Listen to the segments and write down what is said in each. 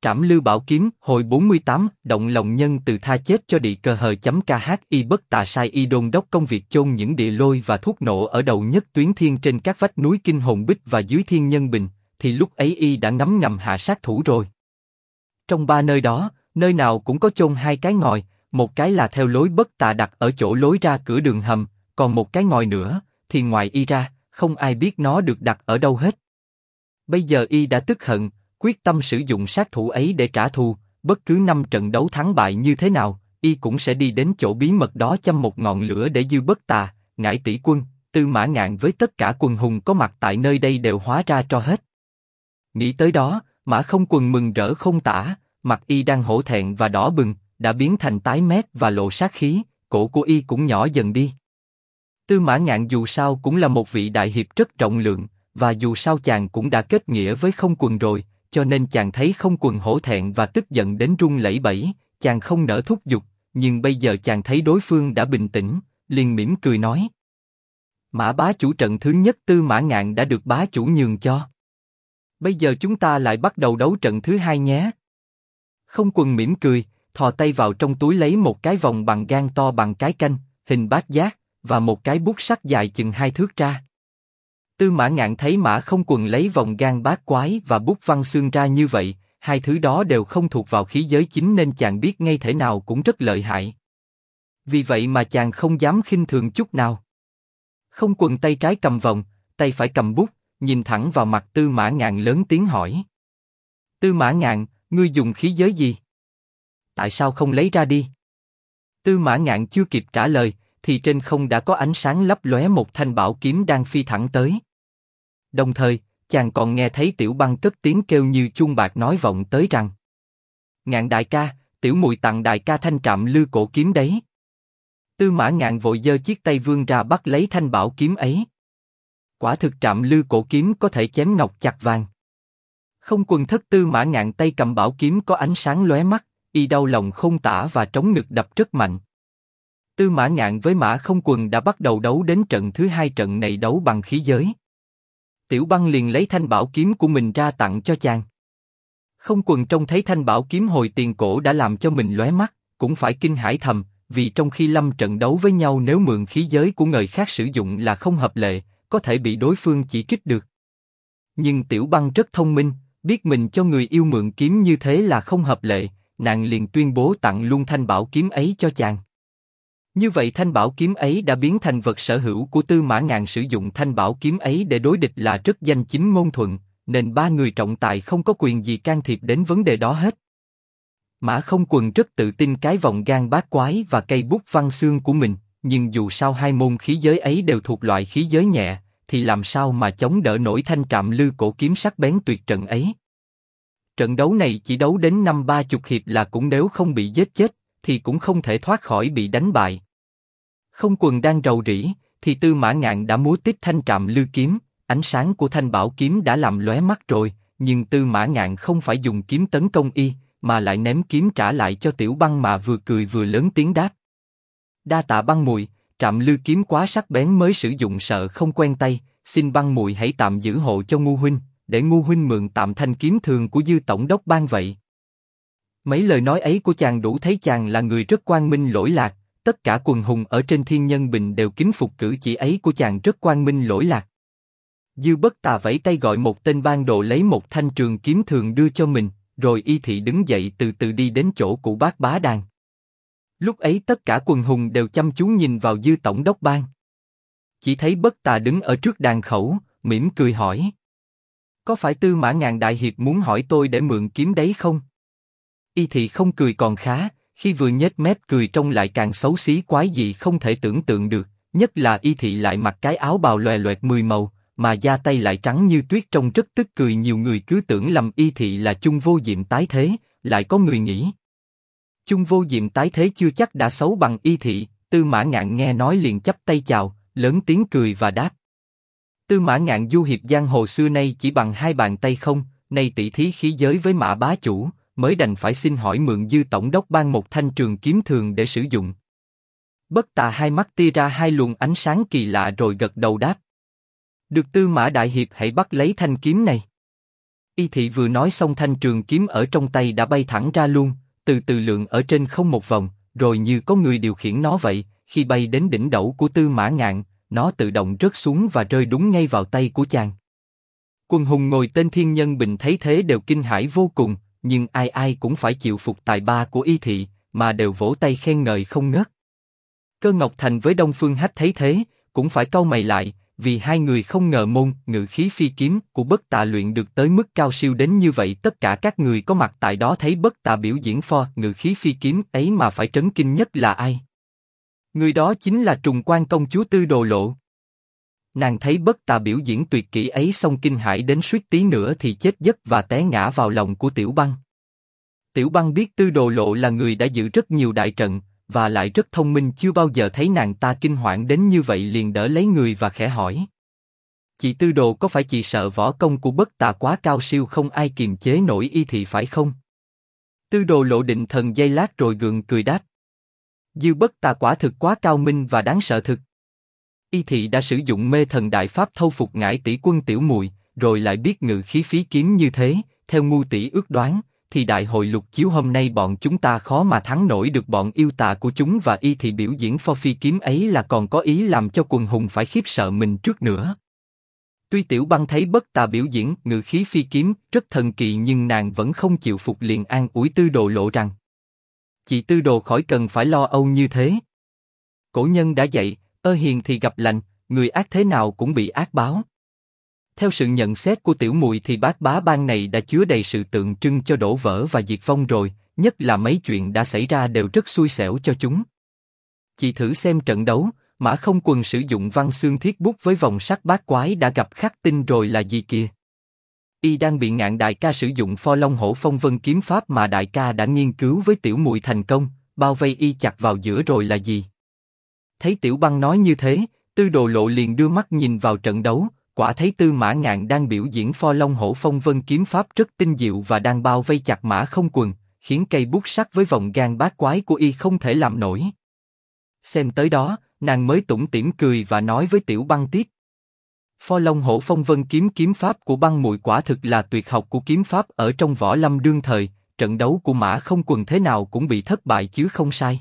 Trảm Lư Bảo Kiếm, hồi 48, động lòng nhân từ tha chết cho địa cờ hờ.khi Bất Tà sai y đôn đốc công việc chôn những địa lôi và thuốc nổ ở đầu nhất tuyến thiên trên các vách núi Kinh Hồn Bích và dưới Thiên Nhân Bình, thì lúc ấy y đã ngấm ngầm hạ sát thủ rồi. Trong ba nơi đó, nơi nào cũng có chôn hai cái ngòi, một cái là theo lối Bất Tà đặt ở chỗ lối ra cửa đường hầm, còn một cái ngòi nữa, thì ngoài y ra, không ai biết nó được đặt ở đâu hết. Bây giờ y đã tức hận, quyết tâm sử dụng sát thủ ấy để trả thù, bất cứ 5 trận đấu thắng bại như thế nào, y cũng sẽ đi đến chỗ bí mật đó châm một ngọn lửa để dư Bất Tà, Ngải Tỷ Quân, Tư Mã Ngạn với tất cả quần hùng có mặt tại nơi đây đều hóa ra tro hết. Nghĩ tới đó, Mã Không Quần mừng rỡ không tả, mặt y đang hổ thẹn và đỏ bừng, đã biến thành tái mét và lộ sát khí, cổ của y cũng nhỏ dần đi. Tư Mã Ngạn dù sao cũng là một vị đại hiệp rất rộng lượng, và dù sao chàng cũng đã kết nghĩa với Không Quần rồi, cho nên chàng thấy Không Quần hổ thẹn và tức giận đến run lẩy bẩy, chàng không nỡ thúc giục, nhưng bây giờ chàng thấy đối phương đã bình tĩnh, liền mỉm cười nói: Mã bá chủ, trận thứ nhất Tư Mã Ngạn đã được bá chủ nhường cho. Bây giờ chúng ta lại bắt đầu đấu trận thứ hai nhé. Không Quần mỉm cười, thò tay vào trong túi lấy một cái vòng bằng gang to bằng cái canh, hình bát giác, và một cái bút sắt dài chừng 2 thước ra. Tư Mã Ngạn thấy Mã Không Quần lấy vòng gang bát quái và bút văn xương ra như vậy, hai thứ đó đều không thuộc vào khí giới chính nên chàng biết ngay thể nào cũng rất lợi hại. Vì vậy mà chàng không dám khinh thường chút nào. Không Quần tay trái cầm vòng, tay phải cầm bút, nhìn thẳng vào mặt Tư Mã Ngạn lớn tiếng hỏi: Tư Mã Ngạn, ngươi dùng khí giới gì? Tại sao không lấy ra đi? Tư Mã Ngạn chưa kịp trả lời, thì trên không đã có ánh sáng lấp lóe một thanh bảo kiếm đang phi thẳng tới. Đồng thời, chàng còn nghe thấy Tiểu Băng cất tiếng kêu như chuông bạc nói vọng tới rằng: Ngạn đại ca, tiểu muội tặng đại ca thanh Trạm Lư cổ kiếm đấy. Tư Mã Ngạn vội giơ chiếc tay vươn ra bắt lấy thanh bảo kiếm ấy. Quả thực Trạm Lư cổ kiếm có thể chém ngọc chặt vàng. Không Quần thất Tư Mã Ngạn tay cầm bảo kiếm có ánh sáng lóe mắt, y đau lòng không tả và trống ngực đập rất mạnh. Tư Mã Ngạn với Mã Không Quần đã bắt đầu đấu đến trận thứ hai, trận này đấu bằng khí giới. Tiểu Băng liền lấy thanh bảo kiếm của mình ra tặng cho chàng. Không Quần trông thấy thanh bảo kiếm hồi tiền cổ đã làm cho mình lóe mắt, cũng phải kinh hãi thầm, vì trong khi lâm trận đấu với nhau nếu mượn khí giới của người khác sử dụng là không hợp lệ, có thể bị đối phương chỉ trích được. Nhưng Tiểu Băng rất thông minh, biết mình cho người yêu mượn kiếm như thế là không hợp lệ, nàng liền tuyên bố tặng luôn thanh bảo kiếm ấy cho chàng. Như vậy thanh bảo kiếm ấy đã biến thành vật sở hữu của Tư Mã Ngạn. Sử dụng thanh bảo kiếm ấy để đối địch là rất danh chính ngôn thuận, nên ba người trọng tài không có quyền gì can thiệp đến vấn đề đó hết. Mã Không Quần rất tự tin cái vòng gang bát quái và cây bút văn xương của mình, nhưng dù sao hai môn khí giới ấy đều thuộc loại khí giới nhẹ, thì làm sao mà chống đỡ nổi thanh Trạm Lư cổ kiếm sắc bén tuyệt trận ấy. Trận đấu này chỉ đấu đến 50-30 hiệp là cũng nếu không bị giết chết, thì cũng không thể thoát khỏi bị đánh bại. Không Quần đang rầu rĩ, thì Tư Mã Ngạn đã múa tiếp thanh Trạm Lư kiếm, ánh sáng của thanh bảo kiếm đã làm lóe mắt rồi, nhưng Tư Mã Ngạn không phải dùng kiếm tấn công y, mà lại ném kiếm trả lại cho Tiểu Băng mà vừa cười vừa lớn tiếng đáp: Đa tạ Băng muội, Trạm Lư kiếm quá sắc bén mới sử dụng sợ không quen tay, xin Băng muội hãy tạm giữ hộ cho Ngu huynh, để Ngu huynh mượn tạm thanh kiếm thường của Dư tổng đốc ban vậy. Mấy lời nói ấy của chàng đủ thấy chàng là người rất quang minh lỗi lạc, tất cả quần hùng ở trên Thiên Nhân Bình đều kính phục cử chỉ ấy của chàng rất quang minh lỗi lạc. Dư Bất Tà vẫy tay gọi một tên ban đồ lấy một thanh trường kiếm thường đưa cho mình, rồi y thị đứng dậy từ từ đi đến chỗ của Bát Bá Đàn. Lúc ấy tất cả quần hùng đều chăm chú nhìn vào Dư tổng đốc ban. Chỉ thấy Bất Tà đứng ở trước đàn khẩu, mỉm cười hỏi: Có phải Tư Mã Ngạn đại hiệp muốn hỏi tôi để mượn kiếm đấy không? Y thị không cười còn khá, khi vừa nhếch mép cười trông lại càng xấu xí quái dị không thể tưởng tượng được, nhất là y thị lại mặc cái áo bào lòe loẹt 10 màu, mà da tay lại trắng như tuyết trông rất tức cười. Nhiều người cứ tưởng lầm y thị là Chung Vô Diệm tái thế, lại có người nghĩ Chung Vô Diệm tái thế chưa chắc đã xấu bằng y thị. Tư Mã Ngạn nghe nói liền chắp tay chào, lớn tiếng cười và đáp: Tư Mã Ngạn du hiệp giang hồ xưa nay chỉ bằng 2 bàn tay không, nay tỷ thí khí giới với Mã bá chủ, mới đành phải xin hỏi mượn Dư tổng đốc ban một thanh trường kiếm thường để sử dụng. Bất Tà hai mắt tia ra 2 luồng ánh sáng kỳ lạ rồi gật đầu đáp: Được, Tư Mã đại hiệp hãy bắt lấy thanh kiếm này. Y Thị vừa nói xong thanh trường kiếm ở trong tay đã bay thẳng ra luôn, từ từ lượn ở trên không một vòng, rồi như có người điều khiển nó vậy, khi bay đến đỉnh đầu của Tư Mã Ngạn, nó tự động rớt xuống và rơi đúng ngay vào tay của chàng. Quần hùng ngồi tên Thiên Nhân Bình thấy thế đều kinh hãi vô cùng, nhưng ai ai cũng phải chịu phục tài ba của Y Thị, mà đều vỗ tay khen ngợi không ngớt. Cơ Ngọc Thành với Đông Phương Hách thấy thế, cũng phải cau mày lại, vì hai người không ngờ môn ngự khí phi kiếm của Bất Tà luyện được tới mức cao siêu đến như vậy. Tất cả các người có mặt tại đó thấy Bất Tà biểu diễn pho ngự khí phi kiếm ấy mà phải trấn kinh nhất là ai? Người đó chính là Trùng Quan công chúa Tư Đồ Lộ. Nàng thấy Bất Tà biểu diễn tuyệt kỹ ấy xong kinh hãi đến suýt tí nữa thì chết giấc và té ngã vào lòng của Tiểu Băng. Tiểu Băng biết Tư Đồ Lộ là người đã giữ rất nhiều đại trận, và lại rất thông minh, chưa bao giờ thấy nàng ta kinh hoảng đến như vậy, liền đỡ lấy người và khẽ hỏi: "Chị Tư Đồ, có phải chị sợ võ công của Bất Tà quá cao siêu không ai kiềm chế nổi Y Thị phải không?" Tư Đồ Lộ định thần giây lát rồi gượng cười đáp: "Dư Bất Tà quả thực quá cao minh và đáng sợ thực. Y Thị đã sử dụng mê thần đại pháp thâu phục ngải tỷ quân tiểu muội, rồi lại biết ngự khí phí kiếm như thế, theo ngu tỷ ước đoán, thì đại hội lục chiếu hôm nay bọn chúng ta khó mà thắng nổi được bọn yêu tà của chúng, và Y Thị biểu diễn pho phi kiếm ấy là còn có ý làm cho quần hùng phải khiếp sợ mình trước nữa." Tuy Tiểu Băng thấy Bất Tà biểu diễn ngự khí phi kiếm rất thần kỳ, nhưng nàng vẫn không chịu phục, liền an ủi Tư Đồ Lộ rằng: "Chị Tư Đồ khỏi cần phải lo âu như thế. Cổ nhân đã dạy, hiền thì gặp lành, người ác thế nào cũng bị ác báo. Theo sự nhận xét của tiểu muội thì Bát Bá Bang này đã chứa đầy sự tượng trưng cho đổ vỡ và diệt vong rồi, nhất là mấy chuyện đã xảy ra đều rất xui xẻo cho chúng. Chị thử xem trận đấu, Mã Không Quần sử dụng văn xương thiết bút với vòng sắt bát quái đã gặp khắc tinh rồi là gì kìa? Y đang bị Ngạn đại ca sử dụng Pho Long Hổ Phong Vân kiếm pháp mà đại ca đã nghiên cứu với tiểu muội thành công, bao vây Y chặt vào giữa rồi là gì?" Thấy Tiểu Băng nói như thế, Tư Đồ Lộ liền đưa mắt nhìn vào trận đấu, quả thấy Tư Mã Ngạn đang biểu diễn Pho Long Hổ Phong Vân kiếm pháp rất tinh diệu và đang bao vây chặt Mã Không Quần, khiến cây bút sắt với vòng gan bát quái của Y không thể làm nổi. Xem tới đó, nàng mới tủm tỉm cười và nói với Tiểu Băng tiếp: "Pho Long Hổ Phong Vân kiếm pháp của Băng muội quả thực là tuyệt học của kiếm pháp ở trong võ lâm đương thời, trận đấu của Mã Không Quần thế nào cũng bị thất bại chứ không sai.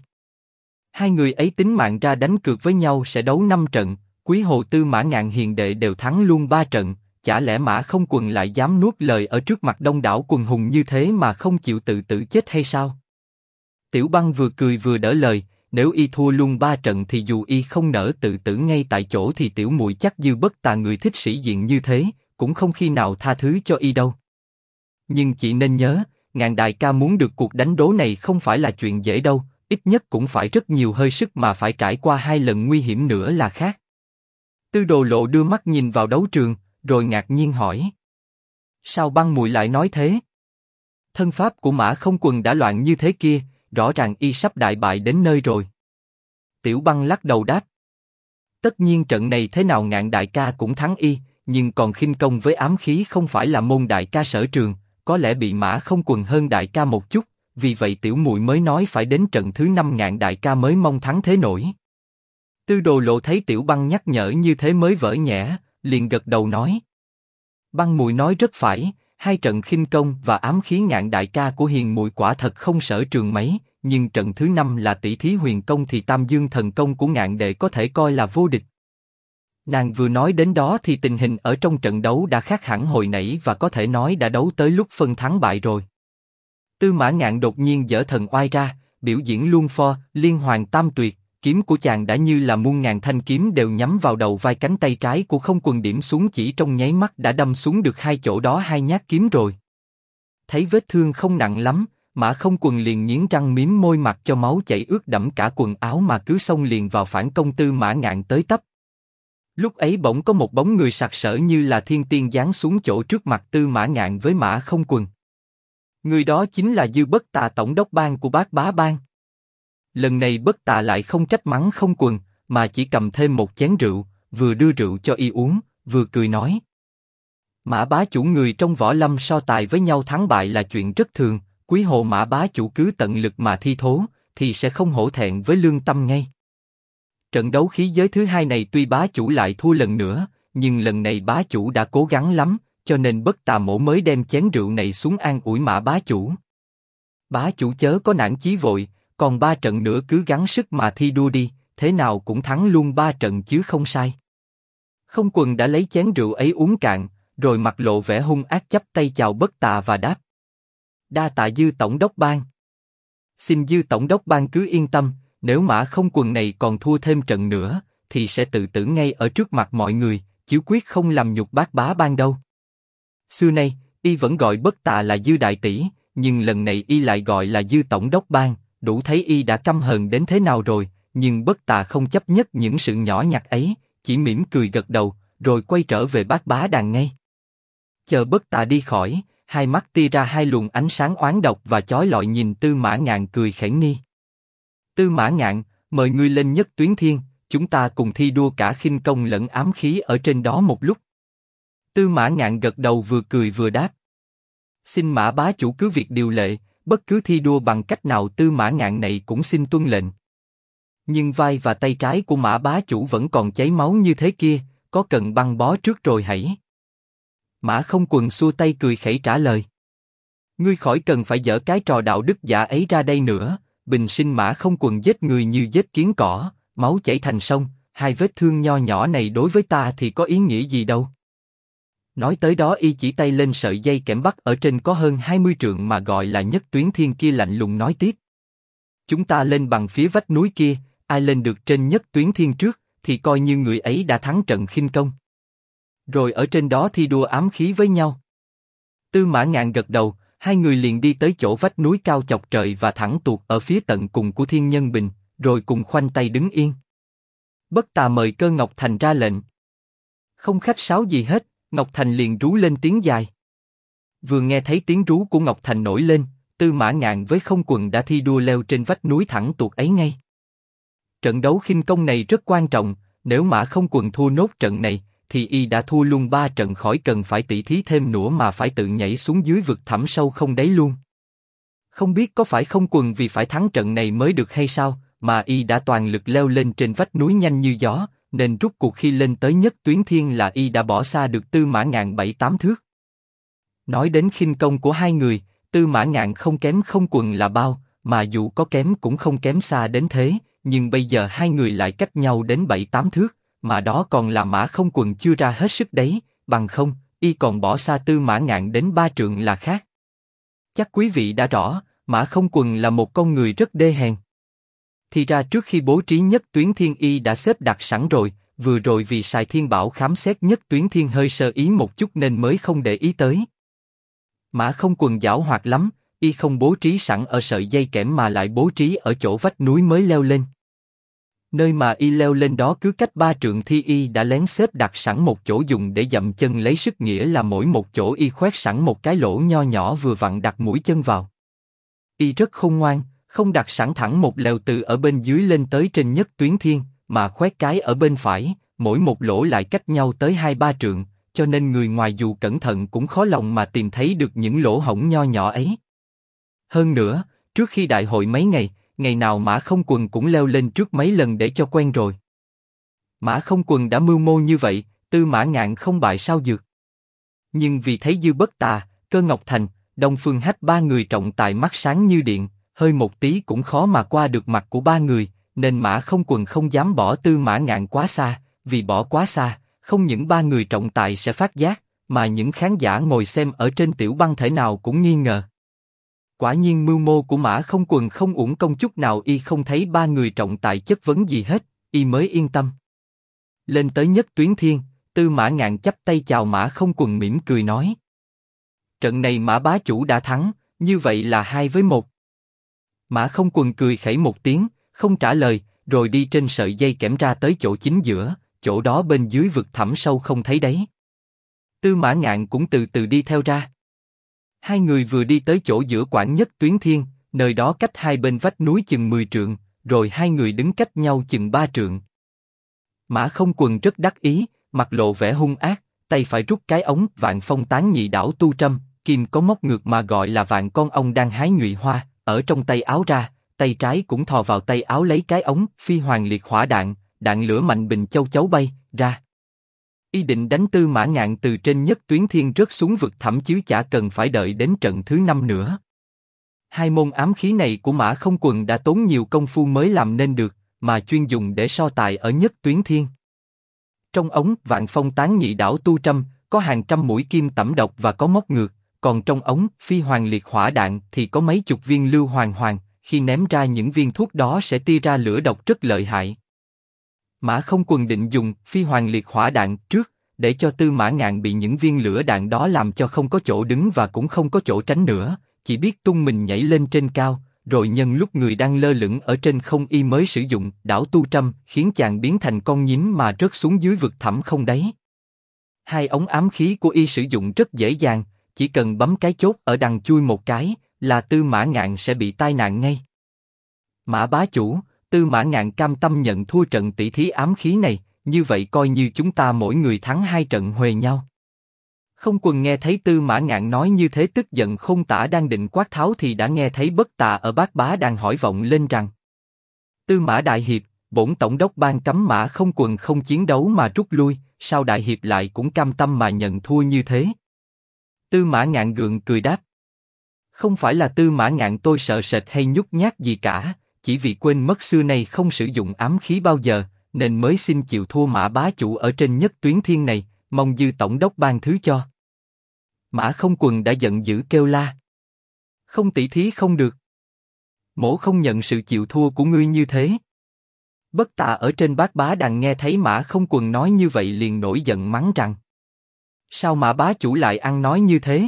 Hai người ấy tính mạng ra đánh cược với nhau sẽ đấu 5 trận, Quý Hồ Tư Mã Ngạn hiền đệ đều thắng luôn 3 trận, chả lẽ Mã Không Quần lại dám nuốt lời ở trước mặt đông đảo quần hùng như thế mà không chịu tự tử chết hay sao?" Tiểu Băng vừa cười vừa đỡ lời: "Nếu Y thua luôn 3 trận thì dù Y không nỡ tự tử ngay tại chỗ thì tiểu muội chắc Dư Bất Tà người thích sĩ diện như thế, cũng không khi nào tha thứ cho Y đâu. Nhưng chị nên nhớ, Ngạn đại ca muốn được cuộc đánh đố này không phải là chuyện dễ đâu, ít nhất cũng phải rất nhiều hơi sức mà phải trải qua 2 lần nguy hiểm nữa là khác." Tư Đồ Lộ đưa mắt nhìn vào đấu trường, rồi ngạc nhiên hỏi: "Sao Băng muội lại nói thế? Thân pháp của Mã Không Quần đã loạn như thế kia, rõ ràng Y sắp đại bại đến nơi rồi." Tiểu Băng lắc đầu đáp: "Tất nhiên trận này thế nào Ngạn đại ca cũng thắng Y, nhưng còn khinh công với ám khí không phải là môn đại ca sở trường, có lẽ bị Mã Không Quần hơn đại ca một chút, vì vậy tiểu muội mới nói phải đến trận thứ 5 Ngạn đại ca mới mong thắng thế nổi." Tư Đồ Lộ thấy Tiểu Băng nhắc nhở như thế mới vỡ nhẽ, liền gật đầu nói: "Băng muội nói rất phải, 2 trận khinh công và ám khí Ngạn đại ca của hiền muội quả thật không sở trường mấy, nhưng trận thứ 5 là tỷ thí huyền công thì Tam Dương thần công của Ngạn đệ có thể coi là vô địch." Nàng vừa nói đến đó thì tình hình ở trong trận đấu đã khác hẳn hồi nãy và có thể nói đã đấu tới lúc phân thắng bại rồi. Tư Mã Ngạn đột nhiên giở thần oai ra, biểu diễn luân pho liên hoàn tam tuyệt, kiếm của chàng đã như là muôn ngàn thanh kiếm đều nhắm vào đầu vai cánh tay trái của Không Quần, điểm xuống chỉ trong nháy mắt đã đâm xuống được 2 chỗ đó 2 nhát kiếm rồi. Thấy vết thương không nặng lắm, Mã Không Quần liền nghiến răng mím môi mặc cho máu chảy ướt đẫm cả quần áo mà cứ xông liền vào phản công Tư Mã Ngạn tới tấp. Lúc ấy bỗng có một bóng người sặc sỡ như là thiên tiên giáng xuống chỗ trước mặt Tư Mã Ngạn với Mã Không Quần. Người đó chính là Dư Bất Tà, tổng đốc bang của Bát Bá Bang. Lần này Bất Tà lại không trách mắng Không Quần, mà chỉ cầm thêm một chén rượu, vừa đưa rượu cho Y uống, vừa cười nói: "Mã bá chủ, người trong võ lâm so tài với nhau thắng bại là chuyện rất thường, Quý Hồ Mã bá chủ cứ tận lực mà thi thố, thì sẽ không hổ thẹn với lương tâm ngay. Trận đấu khí giới thứ 2 này tuy bá chủ lại thua lần nữa, nhưng lần này bá chủ đã cố gắng lắm, cho nên Bất Tà Mỗ mới đem chén rượu này xuống an ủi Mã bá chủ. Bá chủ chớ có nản chí vội, còn 3 trận nữa cứ gắng sức mà thi đua đi, thế nào cũng thắng luôn 3 trận chứ không sai. Không Quần đã lấy chén rượu ấy uống cạn, rồi mặt lộ vẻ hung ác chắp tay chào Bất Tà và đáp: đa tạ Dư tổng đốc ban. Xin Dư tổng đốc ban cứ yên tâm, nếu Mã Không Quần này còn thua thêm trận nữa, thì sẽ tự tử ngay ở trước mặt mọi người, chứ quyết không làm nhục bác bá ban đâu. Xưa nay, y vẫn gọi Bất Tà là Dư đại tỷ, nhưng lần này y lại gọi là Dư tổng đốc ban, đủ thấy y đã căm hờn đến thế nào rồi. Nhưng Bất Tà không chấp nhất những sự nhỏ nhặt ấy, chỉ mỉm cười gật đầu, rồi quay trở về bát bá đàn ngay. Chờ Bất Tà đi khỏi, hai mắt tia ra hai luồng ánh sáng oán độc và chói lọi nhìn Tư Mã Ngạn cười khẩy ni. Tư Mã Ngạn, mời ngươi lên Nhất Tuyến Thiên, chúng ta cùng thi đua cả khinh công lẫn ám khí ở trên đó một lúc. Tư Mã Ngạn gật đầu vừa cười vừa đáp: xin Mã bá chủ cứ việc điều lệ, bất cứ thi đua bằng cách nào Tư Mã Ngạn này cũng xin tuân lệnh. Nhưng vai và tay trái của Mã bá chủ vẫn còn chảy máu như thế kia, có cần băng bó trước rồi hãy. Mã Không Quần xua tay cười khẩy trả lời: ngươi khỏi cần phải dở cái trò đạo đức giả ấy ra đây nữa, bình sinh Mã Không Quần giết người như giết kiến cỏ, máu chảy thành sông, hai vết thương nho nhỏ này đối với ta thì có ý nghĩa gì đâu. Nói tới đó y chỉ tay lên sợi dây kẽm bắt ở trên có hơn 20 trượng mà gọi là Nhất Tuyến Thiên kia lạnh lùng nói tiếp: chúng ta lên bằng phía vách núi kia, ai lên được trên Nhất Tuyến Thiên trước, thì coi như người ấy đã thắng trận khinh công. Rồi ở trên đó thi đua ám khí với nhau. Tư Mã Ngạn gật đầu, hai người liền đi tới chỗ vách núi cao chọc trời và thẳng tuột ở phía tận cùng của Thiên Nhân Bình, rồi cùng khoanh tay đứng yên. Bất Tà mời Cơ Ngọc Thành ra lệnh. Không khách sáo gì hết, Ngọc Thành liền rú lên tiếng dài. Vừa nghe thấy tiếng rú của Ngọc Thành nổi lên, Tư Mã Ngạn với Không Quần đã thi đua leo trên vách núi thẳng tuột ấy ngay. Trận đấu khinh công này rất quan trọng, nếu Mã Không Quần thua nốt trận này, thì y đã thua luôn 3 trận, khỏi cần phải tỉ thí thêm nữa mà phải tự nhảy xuống dưới vực thẳm sâu không đáy luôn. Không biết có phải Không Quần vì phải thắng trận này mới được hay sao, mà y đã toàn lực leo lên trên vách núi nhanh như gió, nên rút cuộc khi lên tới Nhất Tuyến Thiên là y đã bỏ xa được Tư Mã Ngạn 7-8 thước. Nói đến khinh công của hai người, Tư Mã Ngạn không kém Không Quần là bao, mà dù có kém cũng không kém xa đến thế, nhưng bây giờ hai người lại cách nhau đến 7-8 thước, mà đó còn là Mã Không Quần chưa ra hết sức đấy, bằng không, y còn bỏ xa Tư Mã Ngạn đến 3 trượng là khác. Chắc quý vị đã rõ, Mã Không Quần là một con người rất đê hèn. Thì ra trước khi bố trí Nhất Tuyến Thiên y đã xếp đặt sẵn rồi, vừa rồi vì Sài Thiên Bảo khám xét Nhất Tuyến Thiên hơi sơ ý một chút nên mới không để ý tới. Mã Không Quần giảo hoạt lắm, y không bố trí sẵn ở sợi dây kẽm mà lại bố trí ở chỗ vách núi mới leo lên. Nơi mà y leo lên đó cứ cách 3 trượng thì y đã lén xếp đặt sẵn một chỗ dùng để dậm chân lấy sức, nghĩa là mỗi một chỗ y khoét sẵn một cái lỗ nho nhỏ vừa vặn đặt mũi chân vào. Y rất khôn ngoan, không đặt sẵn thẳng một lèo từ ở bên dưới lên tới trên Nhất Tuyến Thiên, mà khoét cái ở bên phải, mỗi một lỗ lại cách nhau tới 2-3 trượng, cho nên người ngoài dù cẩn thận cũng khó lòng mà tìm thấy được những lỗ hổng nho nhỏ ấy. Hơn nữa, trước khi đại hội mấy ngày, ngày nào Mã Không Quần cũng leo lên trước mấy lần để cho quen rồi. Mã Không Quần đã mưu mô như vậy, Tư Mã Ngạn không bại sao dược. Nhưng vì thấy Dư Bất Tà, Cơ Ngọc Thành, Đông Phương Hách 3 người trọng tài mắt sáng như điện, hơi một tí cũng khó mà qua được mặt của 3 người, nên Mã Không Quần không dám bỏ Tư Mã Ngạn quá xa, vì bỏ quá xa, không những 3 người trọng tài sẽ phát giác, mà những khán giả ngồi xem ở trên tiểu băng thể nào cũng nghi ngờ. Quả nhiên mưu mô của Mã Không Quần không uổng công chút nào, y không thấy 3 người trọng tài chất vấn gì hết, y mới yên tâm. Lên tới Nhất Tuyến Thiên, Tư Mã Ngạn chắp tay chào Mã Không Quần mỉm cười nói: trận này Mã bá chủ đã thắng, như vậy là 2-1. Mã Không Quần cười khẩy một tiếng, không trả lời, rồi đi trên sợi dây kẽm ra tới chỗ chính giữa, chỗ đó bên dưới vực thẳm sâu không thấy đáy. Tư Mã Ngạn cũng từ từ đi theo ra. Hai người vừa đi tới chỗ giữa quảng Nhất Tuyến Thiên, nơi đó cách hai bên vách núi chừng 10 trượng, rồi hai người đứng cách nhau chừng 3 trượng. Mã Không Quần rất đắc ý, mặt lộ vẻ hung ác, tay phải rút cái ống Vạn Phong Tán Nhị Đảo Tu Trâm, kim có móc ngược mà gọi là vạn con ong đang hái nhụy hoa, ở trong tay áo ra, tay trái cũng thò vào tay áo lấy cái ống Phi Hoàng Liệt Hỏa Đạn, đạn lửa mạnh bình châu chấu bay ra. Y định đánh Tư Mã Ngạn từ trên Nhất Tuyến Thiên rớt xuống vực thẳm chứ chả cần phải đợi đến trận thứ 5 nữa. Hai môn ám khí này của Mã Không Quần đã tốn nhiều công phu mới làm nên được, mà chuyên dùng để so tài ở Nhất Tuyến Thiên. Trong ống Vạn Phong Tán Nhị Đảo Tu Trâm có hàng trăm mũi kim tẩm độc và có móc ngược, còn trong ống Phi Hoàng Liệt Hỏa Đạn thì có mấy chục viên lưu hoàng hoàng, khi ném ra những viên thuốc đó sẽ tia ra lửa độc rất lợi hại. Mã Không Quần định dùng Phi Hoàng Liệt Hỏa Đạn trước, để cho Tư Mã Ngạn bị những viên lửa đạn đó làm cho không có chỗ đứng và cũng không có chỗ tránh nữa, chỉ biết tung mình nhảy lên trên cao, rồi nhân lúc người đang lơ lửng ở trên không y mới sử dụng đảo tu trâm, khiến chàng biến thành con nhím mà rớt xuống dưới vực thẳm không đáy. Hai ống ám khí của y sử dụng rất dễ dàng, chỉ cần bấm cái chốt ở đằng chui một cái, là Tư Mã Ngạn sẽ bị tai nạn ngay. Mã bá chủ, Tư Mã Ngạn cam tâm nhận thua trận tỷ thí ám khí này, như vậy coi như chúng ta mỗi người thắng 2 trận huề nhau. Không Quần nghe thấy Tư Mã Ngạn nói như thế tức giận không tả, đang định quát tháo thì đã nghe thấy Bất Tà ở Bát Bá đang hỏi vọng lên rằng: Tư Mã Đại Hiệp, bổn tổng đốc ban cấm Mã Không Quần không chiến đấu mà rút lui, sao Đại Hiệp lại cũng cam tâm mà nhận thua như thế? Tư Mã Ngạn gượng cười đáp: Không phải là Tư Mã Ngạn tôi sợ sệt hay nhút nhát gì cả, chỉ vì quên mất xưa nay không sử dụng ám khí bao giờ, nên mới xin chịu thua Mã bá chủ ở trên Nhất Tuyến Thiên này, mong Dư tổng đốc ban thứ cho. Mã Không Quần đã giận dữ kêu la: Không tỷ thí không được. Mỗ không nhận sự chịu thua của ngươi như thế. Bất Tà ở trên Bát Bá đằng nghe thấy Mã Không Quần nói như vậy liền nổi giận mắng rằng: Sao Mã bá chủ lại ăn nói như thế?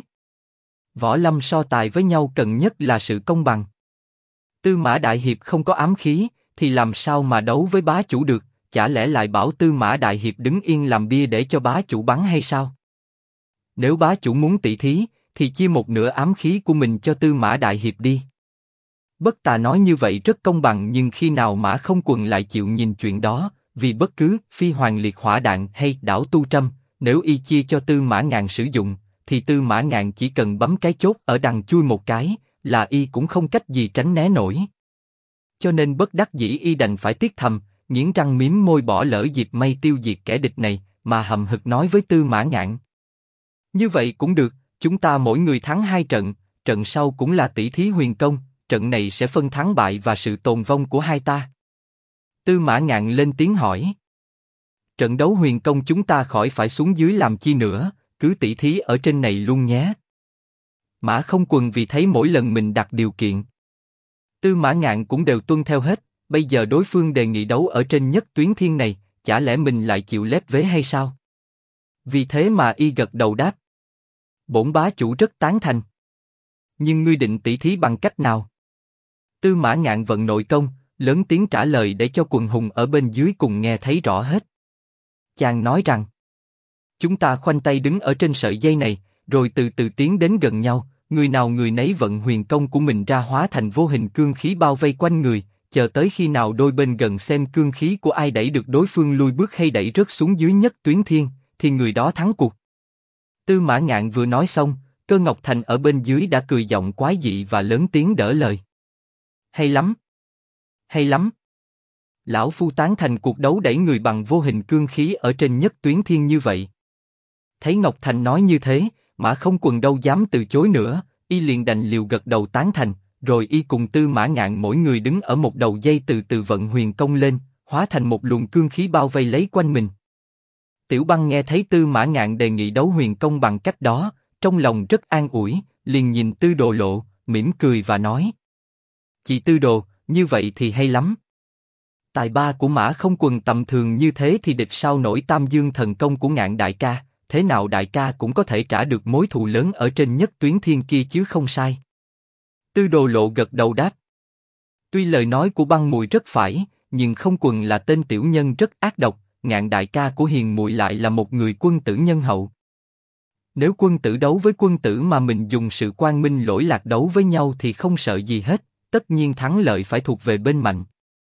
Võ lâm so tài với nhau cần nhất là sự công bằng. Tư Mã Đại Hiệp không có ám khí, thì làm sao mà đấu với bá chủ được? Chả lẽ lại bảo Tư Mã Đại Hiệp đứng yên làm bia để cho bá chủ bắn hay sao? Nếu bá chủ muốn tỷ thí, thì chia một nửa ám khí của mình cho Tư Mã Đại Hiệp đi. Bất Tà nói như vậy rất công bằng, nhưng khi nào Mã Không Quần lại chịu nhìn chuyện đó? Vì bất cứ Phi Hoàng Liệt Hỏa Đạn hay đảo tu trâm, nếu y chia cho Tư Mã Ngạn sử dụng, thì Tư Mã Ngạn chỉ cần bấm cái chốt ở đằng chui một cái, là y cũng không cách gì tránh né nổi. Cho nên bất đắc dĩ y đành phải tiếc thầm, nghiến răng mím môi bỏ lỡ dịp may tiêu diệt kẻ địch này, mà hậm hực nói với Tư Mã Ngạn: Như vậy cũng được, chúng ta mỗi người thắng 2 trận, trận sau cũng là tỷ thí huyền công, trận này sẽ phân thắng bại và sự tồn vong của hai ta. Tư Mã Ngạn lên tiếng hỏi: Trận đấu huyền công chúng ta khỏi phải xuống dưới làm chi nữa, cứ tỷ thí ở trên này luôn nhé. Mã Không Quần vì thấy mỗi lần mình đặt điều kiện, Tư Mã Ngạn cũng đều tuân theo hết, bây giờ đối phương đề nghị đấu ở trên Nhất Tuyến Thiên này, chả lẽ mình lại chịu lép vế hay sao? Vì thế mà y gật đầu đáp: Bổn bá chủ rất tán thành. Nhưng ngươi định tỷ thí bằng cách nào? Tư Mã Ngạn vận nội công, lớn tiếng trả lời để cho quần hùng ở bên dưới cùng nghe thấy rõ hết. Chàng nói rằng: Chúng ta khoanh tay đứng ở trên sợi dây này, rồi từ từ tiến đến gần nhau, người nào người nấy vận huyền công của mình ra hóa thành vô hình cương khí bao vây quanh người, chờ tới khi nào đôi bên gần xem cương khí của ai đẩy được đối phương lui bước hay đẩy rớt xuống dưới Nhất Tuyến Thiên, thì người đó thắng cuộc. Tư Mã Ngạn vừa nói xong, Cơ Ngọc Thành ở bên dưới đã cười giọng quái dị và lớn tiếng đỡ lời: Hay lắm! Hay lắm! Lão phu tán thành cuộc đấu đẩy người bằng vô hình cương khí ở trên Nhất Tuyến Thiên như vậy. Thấy Ngọc Thành nói như thế, Mã Không Quần đâu dám từ chối nữa, y liền đành liều gật đầu tán thành, rồi y cùng Tư Mã Ngạn mỗi người đứng ở một đầu dây từ từ vận huyền công lên, hóa thành một luồng cương khí bao vây lấy quanh mình. Tiểu Băng nghe thấy Tư Mã Ngạn đề nghị đấu huyền công bằng cách đó, trong lòng rất an ủi, liền nhìn Tư Đồ Lộ, mỉm cười và nói: Chị Tư Đồ, như vậy thì hay lắm. Tài ba của Mã Không Quần tầm thường như thế thì địch sao nổi Tam Dương thần công của Ngạn đại ca, thế nào đại ca cũng có thể trả được mối thù lớn ở trên Nhất Tuyến Thiên kia chứ không sai. Tư Đồ Lộ gật đầu đáp: Tuy lời nói của Băng Mùi rất phải, nhưng Không Quần là tên tiểu nhân rất ác độc, Ngạn đại ca của Hiền Mùi lại là một người quân tử nhân hậu. Nếu quân tử đấu với quân tử mà mình dùng sự quang minh lỗi lạc đấu với nhau thì không sợ gì hết, tất nhiên thắng lợi phải thuộc về bên mạnh.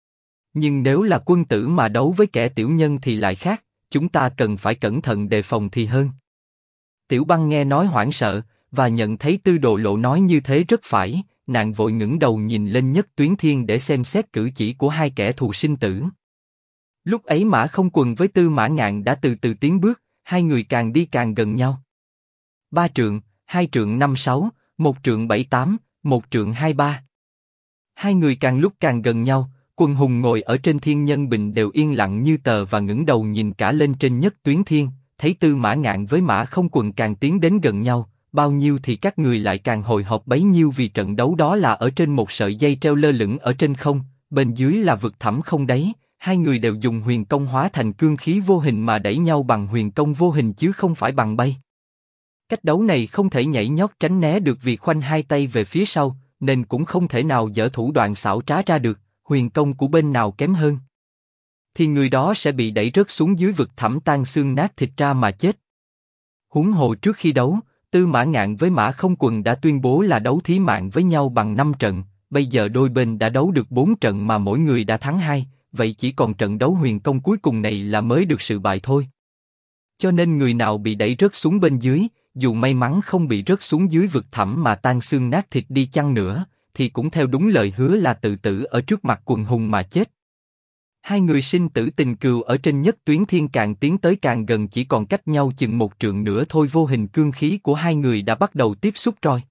Nhưng nếu là quân tử mà đấu với kẻ tiểu nhân thì lại khác, chúng ta cần phải cẩn thận đề phòng thì hơn. Tiểu Băng nghe nói hoảng sợ, và nhận thấy Tư Đồ Lộ nói như thế rất phải, nàng vội ngẩng đầu nhìn lên Nhất Tuyến Thiên để xem xét cử chỉ của hai kẻ thù sinh tử. Lúc ấy Mã Không Quần với Tư Mã Ngạn đã từ từ tiến bước, hai người càng đi càng gần nhau. 3 trượng, 2 trượng 5-6, 1 trượng 7-8, 1 trượng 2-3. Hai người càng lúc càng gần nhau, Quần hùng ngồi ở trên thiên nhân bình đều yên lặng như tờ và ngẩng đầu nhìn cả lên trên nhất tuyến thiên, thấy Tư Mã Ngạn với Mã Không Quần càng tiến đến gần nhau, bao nhiêu thì các người lại càng hồi hộp bấy nhiêu vì trận đấu đó là ở trên một sợi dây treo lơ lửng ở trên không, bên dưới là vực thẳm không đáy, hai người đều dùng huyền công hóa thành cương khí vô hình mà đẩy nhau bằng huyền công vô hình chứ không phải bằng bay. Cách đấu này không thể nhảy nhót tránh né được vì khoanh hai tay về phía sau, nên cũng không thể nào dở thủ đoạn xảo trá ra được, huyền công của bên nào kém hơn thì người đó sẽ bị đẩy rớt xuống dưới vực thẳm tan xương nát thịt ra mà chết. Huống hồ trước khi đấu, Tư Mã Ngạn với Mã Không Quần đã tuyên bố là đấu thí mạng với nhau bằng 5 trận, bây giờ đôi bên đã đấu được 4 trận mà mỗi người đã thắng 2, vậy chỉ còn trận đấu huyền công cuối cùng này là mới được sự bại thôi. Cho nên người nào bị đẩy rớt xuống bên dưới, dù may mắn không bị rớt xuống dưới vực thẳm mà tan xương nát thịt đi chăng nữa, thì cũng theo đúng lời hứa là tự tử ở trước mặt quần hùng mà chết. Hai người sinh tử tình cừu ở trên nhất tuyến thiên càng tiến tới càng gần, chỉ còn cách nhau chừng 1 trượng nữa thôi, vô hình cương khí của hai người đã bắt đầu tiếp xúc rồi.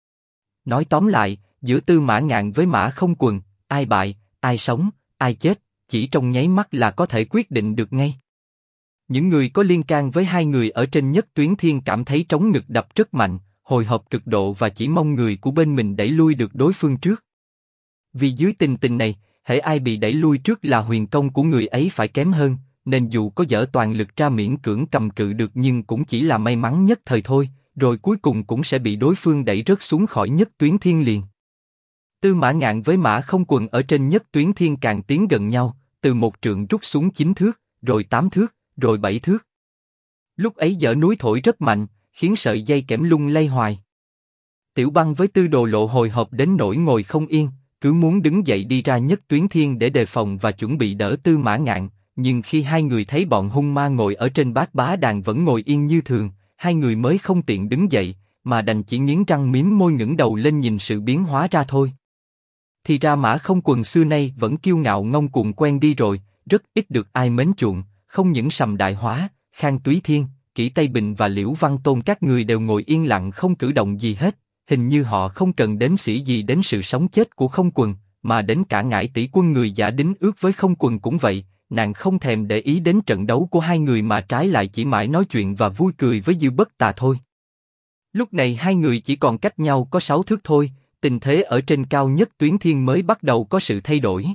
Nói tóm lại, giữa Tư Mã Ngạn với Mã Không Quần, ai bại, ai sống, ai chết, chỉ trong nháy mắt là có thể quyết định được ngay. Những người có liên can với hai người ở trên nhất tuyến thiên cảm thấy trống ngực đập rất mạnh, hồi hộp cực độ và chỉ mong người của bên mình đẩy lui được đối phương trước. Vì dưới tình tình này, hễ ai bị đẩy lui trước là huyền công của người ấy phải kém hơn, nên dù có dở toàn lực ra miễn cưỡng cầm cự được nhưng cũng chỉ là may mắn nhất thời thôi, rồi cuối cùng cũng sẽ bị đối phương đẩy rớt xuống khỏi nhất tuyến thiên liền. Tư Mã Ngạn với Mã Không Quần ở trên nhất tuyến thiên càng tiến gần nhau, từ 1 trượng rút xuống 9 thước, rồi 8 thước, rồi 7 thước. Lúc ấy dở núi thổi rất mạnh, khiến sợi dây kẽm lung lay hoài. Tiểu Băng với Tư Đồ Lộ hồi hộp đến nỗi ngồi không yên, cứ muốn đứng dậy đi ra nhất tuyến thiên để đề phòng và chuẩn bị đỡ Tư Mã Ngạn, nhưng khi hai người thấy bọn hung ma ngồi ở trên bát bá đàn vẫn ngồi yên như thường, hai người mới không tiện đứng dậy, mà đành chỉ nghiến răng mím môi ngẩng đầu lên nhìn sự biến hóa ra thôi. Thì ra Mã Không Quần xưa nay vẫn kiêu ngạo ngông cuồng quen đi rồi, rất ít được ai mến chuộng, không những Sầm Đại Hóa, Khang Túy Thiên, Kỷ Tây Bình và Liễu Văn Tôn các người đều ngồi yên lặng không cử động gì hết. Hình như họ không cần đến sĩ gì đến sự sống chết của Không Quần, mà đến cả Ngải Tỷ Quân người giả đính ước với Không Quần cũng vậy, nàng không thèm để ý đến trận đấu của hai người mà trái lại chỉ mãi nói chuyện và vui cười với Dư Bất Tà thôi. Lúc này hai người chỉ còn cách nhau có 6 thước thôi, tình thế ở trên cao nhất tuyến thiên mới bắt đầu có sự thay đổi.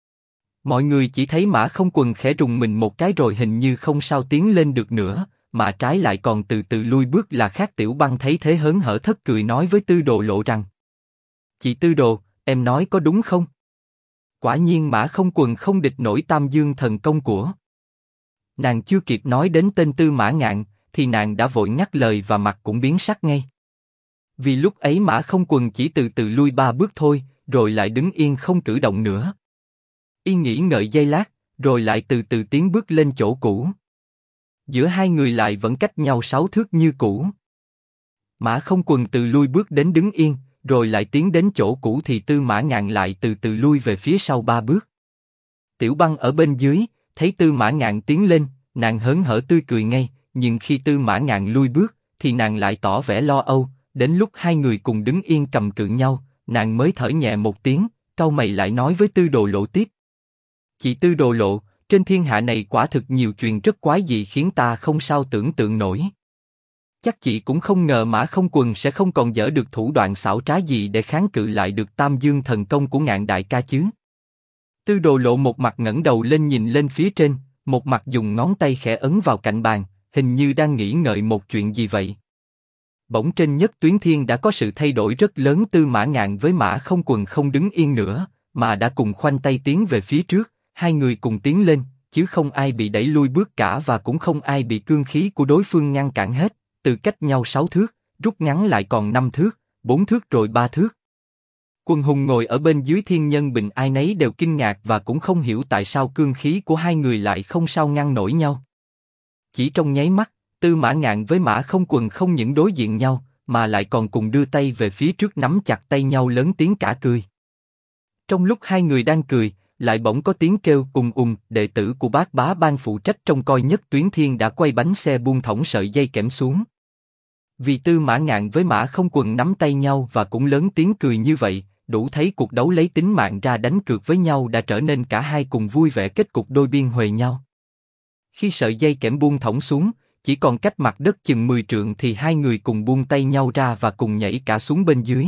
Mọi người chỉ thấy Mã Không Quần khẽ rùng mình một cái rồi hình như không sao tiến lên được nữa, mà trái lại còn từ từ lui bước là khác. Tiểu Băng thấy thế hớn hở thất cười nói với Tư Đồ Lộ rằng: "Chị Tư Đồ, em nói có đúng không? Quả nhiên Mã Không Quần không địch nổi Tam Dương thần công của." Nàng chưa kịp nói đến tên Tư Mã Ngạn, thì nàng đã vội ngắt lời và mặt cũng biến sắc ngay. Vì lúc ấy Mã Không Quần chỉ từ từ lui 3 bước thôi, rồi lại đứng yên không cử động nữa. Y nghĩ ngợi giây lát, rồi lại từ từ tiến bước lên chỗ cũ. Giữa hai người lại vẫn cách nhau 6 thước như cũ. Mã Không Quần từ lui bước đến đứng yên, rồi lại tiến đến chỗ cũ thì Tư Mã Ngạn lại từ từ lui về phía sau 3 bước. Tiểu Băng ở bên dưới, thấy Tư Mã Ngạn tiến lên, nàng hớn hở tươi cười ngay, nhưng khi Tư Mã Ngạn lui bước, thì nàng lại tỏ vẻ lo âu, đến lúc hai người cùng đứng yên cầm cự nhau, nàng mới thở nhẹ một tiếng, cau mày lại nói với Tư Đồ Lộ tiếp: "Chị Tư Đồ Lộ, trên thiên hạ này quả thực nhiều chuyện rất quái dị khiến ta không sao tưởng tượng nổi. Chắc chị cũng không ngờ Mã Không Quần sẽ không còn dở được thủ đoạn xảo trá gì để kháng cự lại được Tam Dương thần công của Ngạn đại ca chứ?" Tư Đồ Lộ một mặt ngẩng đầu lên nhìn lên phía trên, một mặt dùng ngón tay khẽ ấn vào cạnh bàn, hình như đang nghĩ ngợi một chuyện gì vậy. Bỗng trên nhất tuyến thiên đã có sự thay đổi rất lớn. Tư Mã Ngạn với Mã Không Quần không đứng yên nữa, mà đã cùng khoanh tay tiến về phía trước, hai người cùng tiến lên, chứ không ai bị đẩy lui bước cả và cũng không ai bị cương khí của đối phương ngăn cản hết. Từ cách nhau 6 thước, rút ngắn lại còn 5 thước, 4 thước rồi 3 thước. Quần hùng ngồi ở bên dưới thiên nhân bình ai nấy đều kinh ngạc và cũng không hiểu tại sao cương khí của hai người lại không sao ngăn nổi nhau. Chỉ trong nháy mắt, Tư Mã Ngạn với Mã Không Quần không những đối diện nhau, mà lại còn cùng đưa tay về phía trước nắm chặt tay nhau lớn tiếng cả cười. Trong lúc hai người đang cười, lại bỗng có tiếng kêu đệ tử của Bát Bá Bang phụ trách trông coi Nhất Tuyến Thiên đã quay bánh xe buông thõng sợi dây kẽm xuống. Vì Tư Mã Ngạn với Mã Không Quần nắm tay nhau và cũng lớn tiếng cười như vậy, đủ thấy cuộc đấu lấy tính mạng ra đánh cược với nhau đã trở nên cả hai cùng vui vẻ kết cục đôi biên huề nhau. Khi sợi dây kẽm buông thõng xuống, chỉ còn cách mặt đất chừng 10 trượng thì hai người cùng buông tay nhau ra và cùng nhảy cả xuống bên dưới.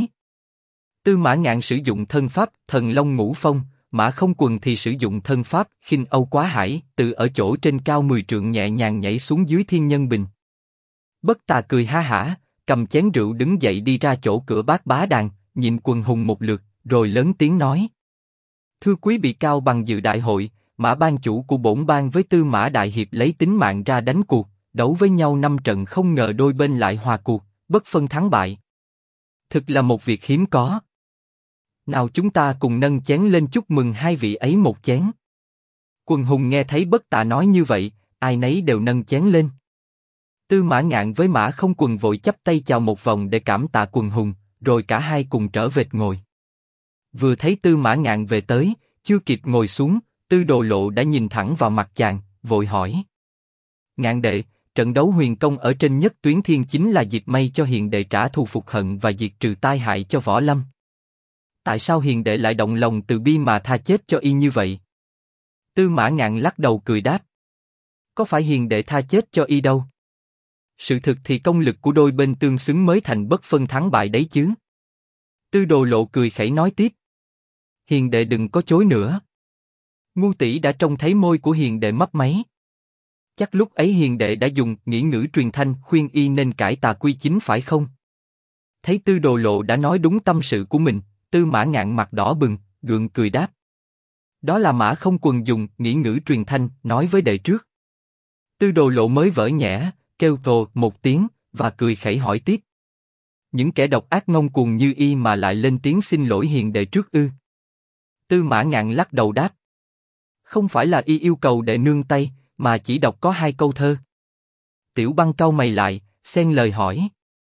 Tư Mã Ngạn sử dụng thân pháp Thần Long Ngũ Phong, Mã Không Quần thì sử dụng thân pháp Khinh Âu Quá Hải, từ ở chỗ trên cao 10 trượng nhẹ nhàng nhảy xuống dưới Thiên Nhân Bình. Bất Tà cười ha hả, cầm chén rượu đứng dậy đi ra chỗ cửa Bát Bá Đàn, nhìn quần hùng một lượt, rồi lớn tiếng nói: Thưa quý vị Cao Bằng dự đại hội, Mã ban chủ của bổn bang với Tư Mã Đại Hiệp lấy tính mạng ra đánh cuộc, đấu với nhau 5 trận không ngờ đôi bên lại hòa cuộc, bất phân thắng bại. Thực là một việc hiếm có. Nào chúng ta cùng nâng chén lên chúc mừng hai vị ấy một chén. Quần hùng nghe thấy Bất Tà nói như vậy, ai nấy đều nâng chén lên. Tư Mã Ngạn với Mã Không Quần vội chắp tay chào một vòng để cảm tạ quần hùng, rồi cả hai cùng trở về ngồi. Vừa thấy Tư Mã Ngạn về tới, chưa kịp ngồi xuống, Tư Đồ Lộ đã nhìn thẳng vào mặt chàng, vội hỏi: Ngạn đệ, trận đấu huyền công ở trên Nhất Tuyến Thiên chính là dịp may cho hiền đệ trả thù phục hận và diệt trừ tai hại cho võ lâm. Tại sao hiền đệ lại động lòng từ bi mà tha chết cho y như vậy? Tư Mã Ngạn lắc đầu cười đáp: Có phải hiền đệ tha chết cho y đâu. Sự thực thì công lực của đôi bên tương xứng mới thành bất phân thắng bại đấy chứ. Tư Đồ Lộ cười khẩy nói tiếp: Hiền đệ đừng có chối nữa. Ngu tỷ đã trông thấy môi của hiền đệ mấp máy. Chắc lúc ấy hiền đệ đã dùng nghĩ ngữ truyền thanh khuyên y nên cải tà quy chính phải không? Thấy Tư Đồ Lộ đã nói đúng tâm sự của mình, Tư Mã Ngạn mặt đỏ bừng, gượng cười đáp: Đó là Mã Không Quần dùng nghĩ ngữ truyền thanh nói với đệ trước. Tư Đồ Lộ mới vỡ nhẽ, kêu tồ một tiếng và cười khẩy hỏi tiếp: Những kẻ độc ác ngông cuồng như y mà lại lên tiếng xin lỗi hiền đệ trước ư? Tư Mã Ngạn lắc đầu đáp: Không phải là y yêu cầu đệ nương tay, mà chỉ đọc có 2 câu thơ. Tiểu Băng cau mày lại, xen lời hỏi: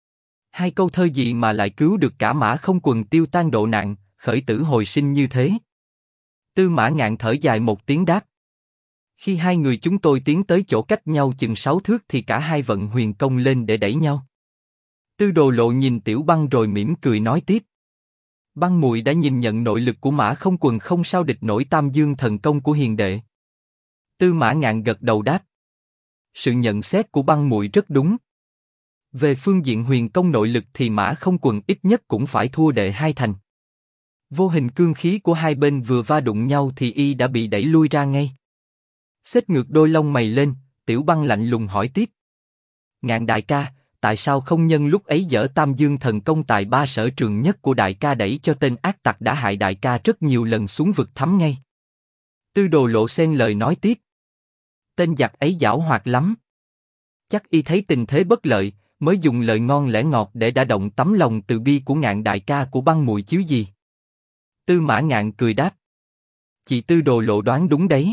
2 câu thơ gì mà lại cứu được cả Mã Không Quần tiêu tan độ nạn, khởi tử hồi sinh như thế? Tư Mã Ngạn thở dài một tiếng đáp: Khi hai người chúng tôi tiến tới chỗ cách nhau chừng 6 thước thì cả hai vận huyền công lên để đẩy nhau. Tư Đồ Lộ nhìn Tiểu Băng rồi mỉm cười nói tiếp: Băng muội đã nhìn nhận nội lực của Mã Không Quần không sao địch nổi Tam Dương thần công của hiền đệ. Tư Mã Ngạn gật đầu đáp: Sự nhận xét của Băng muội rất đúng. Về phương diện huyền công nội lực thì Mã Không Quần ít nhất cũng phải thua đệ 2 thành. Vô hình cương khí của hai bên vừa va đụng nhau thì y đã bị đẩy lui ra ngay. Xếp ngược đôi lông mày lên, Tiểu Băng lạnh lùng hỏi tiếp: Ngạn đại ca, tại sao không nhân lúc ấy dở Tam Dương thần công tài ba sở trường nhất của đại ca đẩy cho tên ác tặc đã hại đại ca rất nhiều lần xuống vực thẳm ngay? Tư Đồ Lộ xen lời nói tiếp: Tên giặc ấy giảo hoạt lắm. Chắc y thấy tình thế bất lợi, mới dùng lời ngon lẽ ngọt để đả động tấm lòng từ bi của Ngạn đại ca của Băng muội chứ gì. Tư Mã Ngạn cười đáp: Chị Tư Đồ Lộ đoán đúng đấy.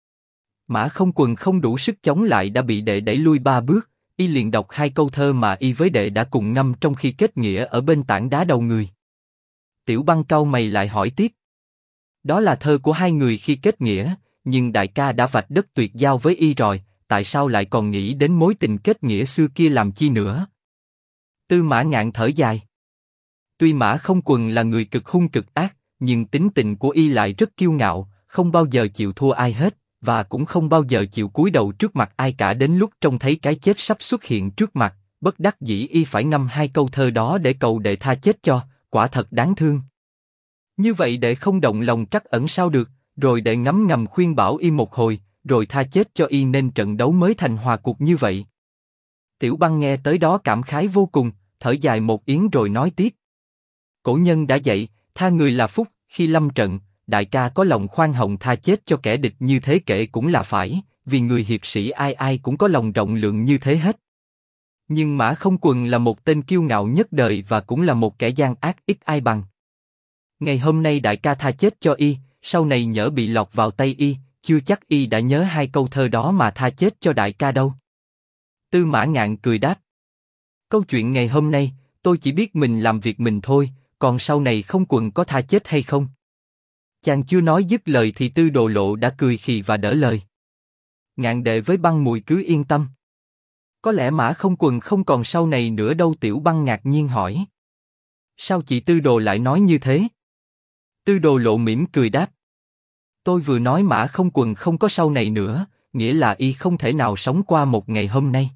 Mã Không Quần không đủ sức chống lại đã bị đệ đẩy lui 3 bước, y liền đọc 2 câu thơ mà y với đệ đã cùng ngâm trong khi kết nghĩa ở bên tảng đá đầu người. Tiểu Băng cau mày lại hỏi tiếp: Đó là thơ của hai người khi kết nghĩa, nhưng đại ca đã vạch đất tuyệt giao với y rồi, tại sao lại còn nghĩ đến mối tình kết nghĩa xưa kia làm chi nữa? Tư Mã Ngạn thở dài: Tuy Mã Không Quần là người cực hung cực ác, nhưng tính tình của y lại rất kiêu ngạo, không bao giờ chịu thua ai hết, và cũng không bao giờ chịu cúi đầu trước mặt ai cả. Đến lúc trông thấy cái chết sắp xuất hiện trước mặt, bất đắc dĩ y phải ngâm 2 câu thơ đó để cầu đệ tha chết cho, quả thật đáng thương. Như vậy đệ không động lòng trắc ẩn sao được, rồi đệ ngấm ngầm khuyên bảo y một hồi, rồi tha chết cho y nên trận đấu mới thành hòa cuộc như vậy. Tiểu Băng nghe tới đó cảm khái vô cùng, thở dài một yến rồi nói tiếp: Cổ nhân đã dạy, tha người là phúc, khi lâm trận, đại ca có lòng khoan hồng tha chết cho kẻ địch như thế kể cũng là phải, vì người hiệp sĩ ai ai cũng có lòng rộng lượng như thế hết. Nhưng Mã Không Quần là một tên kiêu ngạo nhất đời và cũng là một kẻ gian ác ít ai bằng. Ngày hôm nay đại ca tha chết cho y, sau này nhỡ bị lọt vào tay y, chưa chắc y đã nhớ 2 câu thơ đó mà tha chết cho đại ca đâu. Tư Mã Ngạn cười đáp: Câu chuyện ngày hôm nay, tôi chỉ biết mình làm việc mình thôi, còn sau này Không Quần có tha chết hay không, Chàng chưa nói dứt lời thì Tư Đồ Lộ đã cười khì và đỡ lời. Ngạn đệ với Băng Mùi cứ yên tâm. Có lẽ Mã Không Quần không còn sau này nữa đâu. Tiểu Băng ngạc nhiên hỏi. Sao chị Tư Đồ lại nói như thế? Tư Đồ Lộ mỉm cười đáp. Tôi vừa nói Mã Không Quần không có sau này nữa, nghĩa là y không thể nào sống qua một ngày hôm nay.